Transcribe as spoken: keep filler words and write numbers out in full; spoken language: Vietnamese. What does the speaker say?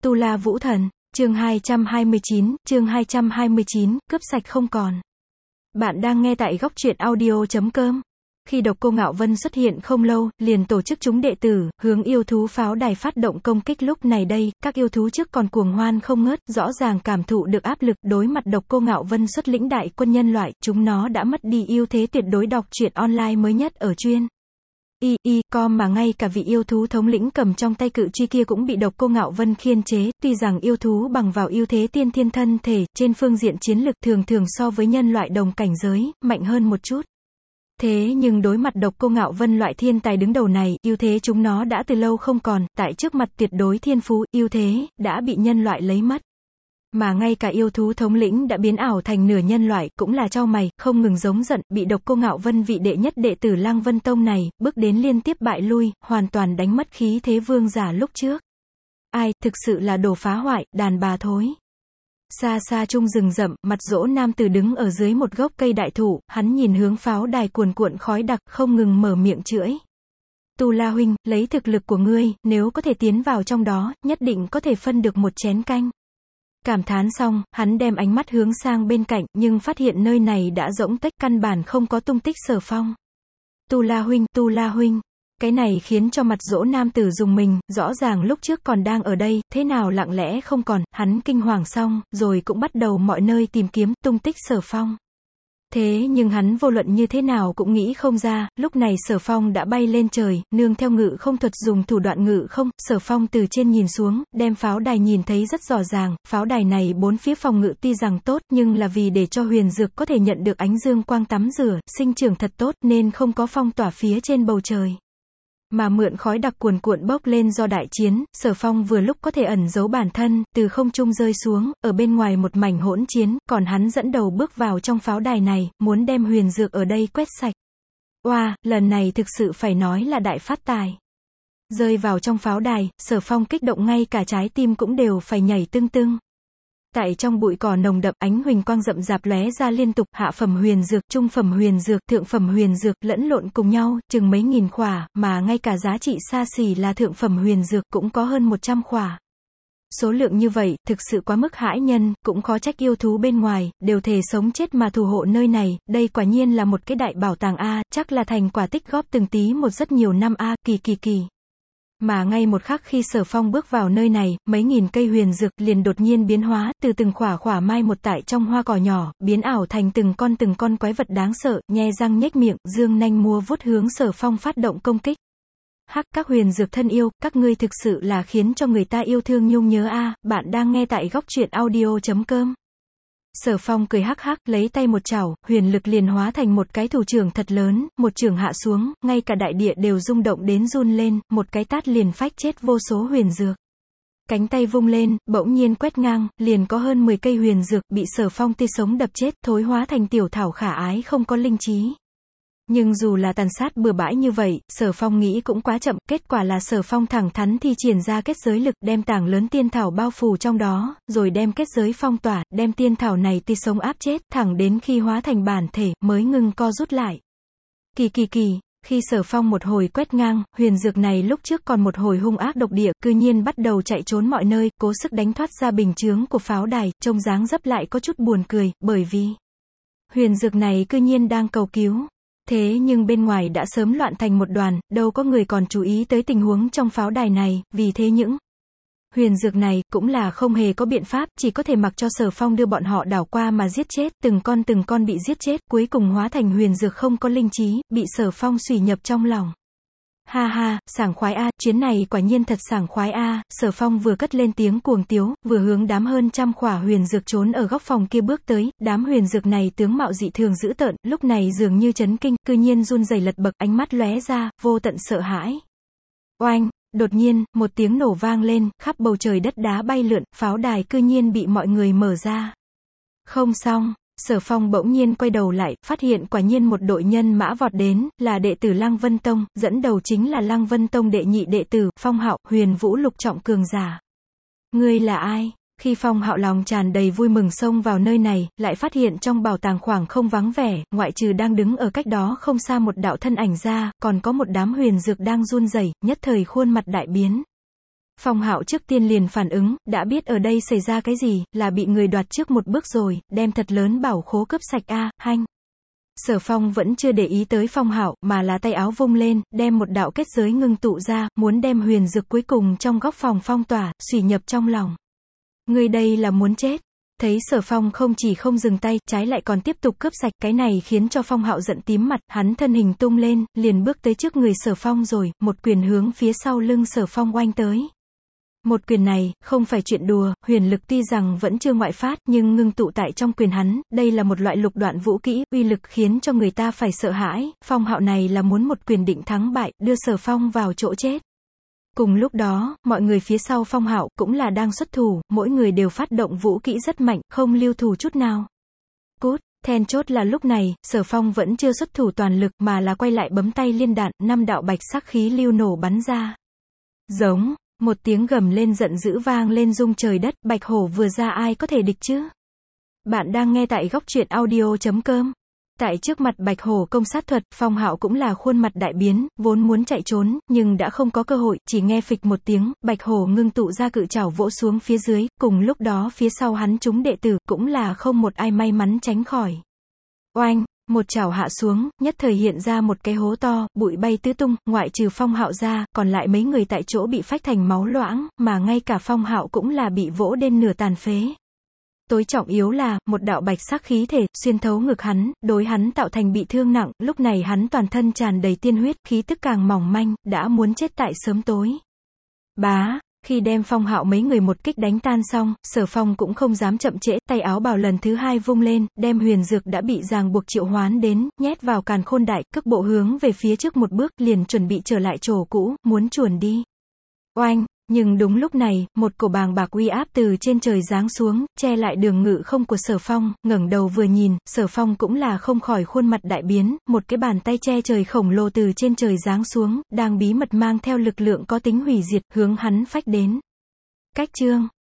Tu La Vũ Thần, chương hai trăm hai mươi chín, chương hai trăm hai mươi chín, cướp sạch không còn. Bạn đang nghe tại góc truyện audio chấm com. Khi Độc Cô Ngạo Vân xuất hiện không lâu, liền tổ chức chúng đệ tử, hướng yêu thú pháo đài phát động công kích. Lúc này đây, các yêu thú trước còn cuồng hoan không ngớt, rõ ràng cảm thụ được áp lực. Đối mặt Độc Cô Ngạo Vân xuất lĩnh đại quân nhân loại, chúng nó đã mất đi ưu thế tuyệt đối. Đọc truyện online mới nhất ở chuyên y y com mà ngay cả vị yêu thú thống lĩnh cầm trong tay cự truy kia cũng bị Độc Cô Ngạo Vân khiên chế. Tuy rằng yêu thú bằng vào ưu thế tiên thiên thân thể, trên phương diện chiến lực thường thường so với nhân loại đồng cảnh giới, mạnh hơn một chút. Thế nhưng đối mặt Độc Cô Ngạo Vân loại thiên tài đứng đầu này, ưu thế chúng nó đã từ lâu không còn, tại trước mặt tuyệt đối thiên phú, ưu thế đã bị nhân loại lấy mất. Mà ngay cả yêu thú thống lĩnh đã biến ảo thành nửa nhân loại, cũng là chau mày, không ngừng giống giận, bị Độc Cô Ngạo Vân vị đệ nhất đệ tử Lăng Vân Tông này, bước đến liên tiếp bại lui, hoàn toàn đánh mất khí thế vương giả lúc trước. Ai, thực sự là đồ phá hoại, đàn bà thối. Xa xa trung rừng rậm, mặt dỗ nam tử đứng ở dưới một gốc cây đại thụ, hắn nhìn hướng pháo đài cuồn cuộn khói đặc, không ngừng mở miệng chửi. Tu La huynh, lấy thực lực của ngươi, nếu có thể tiến vào trong đó, nhất định có thể phân được một chén canh. Cảm thán xong, hắn đem ánh mắt hướng sang bên cạnh, nhưng phát hiện nơi này đã rỗng tách, căn bản không có tung tích Sở Phong. Tu La huynh, Tu La huynh. Cái này khiến cho mặt dỗ nam tử dùng mình, rõ ràng lúc trước còn đang ở đây, thế nào lặng lẽ không còn. Hắn kinh hoàng xong, rồi cũng bắt đầu mọi nơi tìm kiếm tung tích Sở Phong. Thế nhưng hắn vô luận như thế nào cũng nghĩ không ra, lúc này Sở Phong đã bay lên trời, nương theo ngự không thuật dùng thủ đoạn ngự không. Sở Phong từ trên nhìn xuống, đem pháo đài nhìn thấy rất rõ ràng. Pháo đài này bốn phía phòng ngự tuy rằng tốt, nhưng là vì để cho huyền dược có thể nhận được ánh dương quang tắm rửa, sinh trưởng thật tốt, nên không có phong tỏa phía trên bầu trời. Mà mượn khói đặc cuồn cuộn bốc lên do đại chiến, Sở Phong vừa lúc có thể ẩn giấu bản thân, từ không trung rơi xuống, ở bên ngoài một mảnh hỗn chiến, còn hắn dẫn đầu bước vào trong pháo đài này, muốn đem huyền dược ở đây quét sạch. Oa, wow, lần này thực sự phải nói là đại phát tài. Rơi vào trong pháo đài, Sở Phong kích động ngay cả trái tim cũng đều phải nhảy tưng tưng. Tại trong bụi cỏ nồng đậm, ánh huỳnh quang rậm rạp lóe ra liên tục, hạ phẩm huyền dược, trung phẩm huyền dược, thượng phẩm huyền dược, lẫn lộn cùng nhau, chừng mấy nghìn khỏa, mà ngay cả giá trị xa xỉ là thượng phẩm huyền dược cũng có hơn một trăm khỏa. Số lượng như vậy, thực sự quá mức hãi nhân, cũng khó trách yêu thú bên ngoài, đều thề sống chết mà thủ hộ nơi này, đây quả nhiên là một cái đại bảo tàng a, chắc là thành quả tích góp từng tí một rất nhiều năm a, kỳ kỳ kỳ. Mà ngay một khắc khi Sở Phong bước vào nơi này, mấy nghìn cây huyền dược liền đột nhiên biến hóa, từ từng khỏa khỏa mai một tại trong hoa cỏ nhỏ, biến ảo thành từng con từng con quái vật đáng sợ, nhe răng nhếch miệng, dương nanh múa vuốt hướng Sở Phong phát động công kích. Hắc, các huyền dược thân yêu, các ngươi thực sự là khiến cho người ta yêu thương nhung nhớ a, bạn đang nghe tại góc truyện audio chấm com. Sở Phong cười hắc hắc, lấy tay một chảo, huyền lực liền hóa thành một cái thủ trưởng thật lớn, một chưởng hạ xuống, ngay cả đại địa đều rung động đến run lên, một cái tát liền phách chết vô số huyền dược. Cánh tay vung lên, bỗng nhiên quét ngang, liền có hơn mười cây huyền dược, bị Sở Phong tươi sống đập chết, thối hóa thành tiểu thảo khả ái không có linh trí. Nhưng dù là tàn sát bừa bãi như vậy, Sở Phong nghĩ cũng quá chậm, kết quả là Sở Phong thẳng thắn thi triển ra kết giới lực, đem tảng lớn tiên thảo bao phủ trong đó, rồi đem kết giới phong tỏa, đem tiên thảo này tươi sống áp chết, thẳng đến khi hóa thành bản thể, mới ngừng co rút lại. Kỳ kỳ kỳ, khi Sở Phong một hồi quét ngang, huyền dược này lúc trước còn một hồi hung ác độc địa, cư nhiên bắt đầu chạy trốn mọi nơi, cố sức đánh thoát ra bình chướng của pháo đài, trông dáng dấp lại có chút buồn cười, bởi vì huyền dược này cư nhiên đang cầu cứu. Thế nhưng bên ngoài đã sớm loạn thành một đoàn, đâu có người còn chú ý tới tình huống trong pháo đài này, vì thế những huyền dược này cũng là không hề có biện pháp, chỉ có thể mặc cho Sở Phong đưa bọn họ đảo qua mà giết chết, từng con từng con bị giết chết, cuối cùng hóa thành huyền dược không có linh trí, bị Sở Phong xùy nhập trong lòng. Ha ha, sảng khoái a, chuyến này quả nhiên thật sảng khoái a. Sở Phong vừa cất lên tiếng cuồng tiếu, vừa hướng đám hơn trăm khỏa huyền dược trốn ở góc phòng kia bước tới, đám huyền dược này tướng mạo dị thường dữ tợn, lúc này dường như chấn kinh, cư nhiên run rẩy lật bật, ánh mắt lóe ra, vô tận sợ hãi. Oanh, đột nhiên, một tiếng nổ vang lên, khắp bầu trời đất đá bay lượn, pháo đài cư nhiên bị mọi người mở ra. Không xong. Sở Phong bỗng nhiên quay đầu lại, phát hiện quả nhiên một đội nhân mã vọt đến, là đệ tử Lăng Vân Tông, dẫn đầu chính là Lăng Vân Tông đệ nhị đệ tử, Phong Hạo, Huyền Vũ lục trọng cường giả. Ngươi là ai? Khi Phong Hạo lòng tràn đầy vui mừng xông vào nơi này, lại phát hiện trong bảo tàng khoảng không vắng vẻ, ngoại trừ đang đứng ở cách đó không xa một đạo thân ảnh ra, còn có một đám huyền dược đang run rẩy, nhất thời khuôn mặt đại biến. Phong Hạo trước tiên liền phản ứng, đã biết ở đây xảy ra cái gì, là bị người đoạt trước một bước rồi, đem thật lớn bảo khố cướp sạch a, hanh. Sở Phong vẫn chưa để ý tới Phong Hạo, mà là tay áo vung lên, đem một đạo kết giới ngưng tụ ra, muốn đem huyền dược cuối cùng trong góc phòng phong tỏa, xùy nhập trong lòng. Ngươi đây là muốn chết. Thấy Sở Phong không chỉ không dừng tay, trái lại còn tiếp tục cướp sạch, cái này khiến cho Phong Hạo giận tím mặt, hắn thân hình tung lên, liền bước tới trước người Sở Phong rồi, một quyền hướng phía sau lưng Sở Phong oanh tới. Một quyền này, không phải chuyện đùa, huyền lực tuy rằng vẫn chưa ngoại phát, nhưng ngưng tụ tại trong quyền hắn, đây là một loại lục đoạn vũ kỹ, uy lực khiến cho người ta phải sợ hãi, Phong Hạo này là muốn một quyền định thắng bại, đưa Sở Phong vào chỗ chết. Cùng lúc đó, mọi người phía sau Phong Hạo cũng là đang xuất thủ, mỗi người đều phát động vũ kỹ rất mạnh, không lưu thủ chút nào. Cút, then chốt là lúc này, Sở Phong vẫn chưa xuất thủ toàn lực mà là quay lại bấm tay liên đạn, năm đạo bạch sắc khí lưu nổ bắn ra. Giống, một tiếng gầm lên giận dữ vang lên rung trời đất, bạch hổ vừa ra ai có thể địch chứ? Bạn đang nghe tại góc truyện audio chấm com. Tại trước mặt bạch hổ công sát thuật, Phong Hạo cũng là khuôn mặt đại biến, vốn muốn chạy trốn, nhưng đã không có cơ hội, chỉ nghe phịch một tiếng, bạch hổ ngưng tụ ra cự trảo vỗ xuống phía dưới, cùng lúc đó phía sau hắn chúng đệ tử, cũng là không một ai may mắn tránh khỏi. Oanh, một chảo hạ xuống, nhất thời hiện ra một cái hố to, bụi bay tứ tung, ngoại trừ Phong Hạo ra, còn lại mấy người tại chỗ bị phách thành máu loãng, mà ngay cả Phong Hạo cũng là bị vỗ đến nửa tàn phế. Tối trọng yếu là, một đạo bạch sắc khí thể, xuyên thấu ngực hắn, đối hắn tạo thành bị thương nặng, lúc này hắn toàn thân tràn đầy tiên huyết, khí tức càng mỏng manh, đã muốn chết tại sớm tối. Bá, khi đem Phong Hạo mấy người một kích đánh tan xong, Sở Phong cũng không dám chậm trễ, tay áo bào lần thứ hai vung lên, đem huyền dược đã bị ràng buộc triệu hoán đến, nhét vào càn khôn đại, cước bộ hướng về phía trước một bước, liền chuẩn bị trở lại chỗ cũ, muốn chuồn đi. Oanh! Nhưng đúng lúc này, một cổ bàng bạc uy áp từ trên trời giáng xuống, che lại đường ngự không của Sở Phong, ngẩng đầu vừa nhìn, Sở Phong cũng là không khỏi khuôn mặt đại biến, một cái bàn tay che trời khổng lồ từ trên trời giáng xuống, đang bí mật mang theo lực lượng có tính hủy diệt, hướng hắn phách đến. Cách chương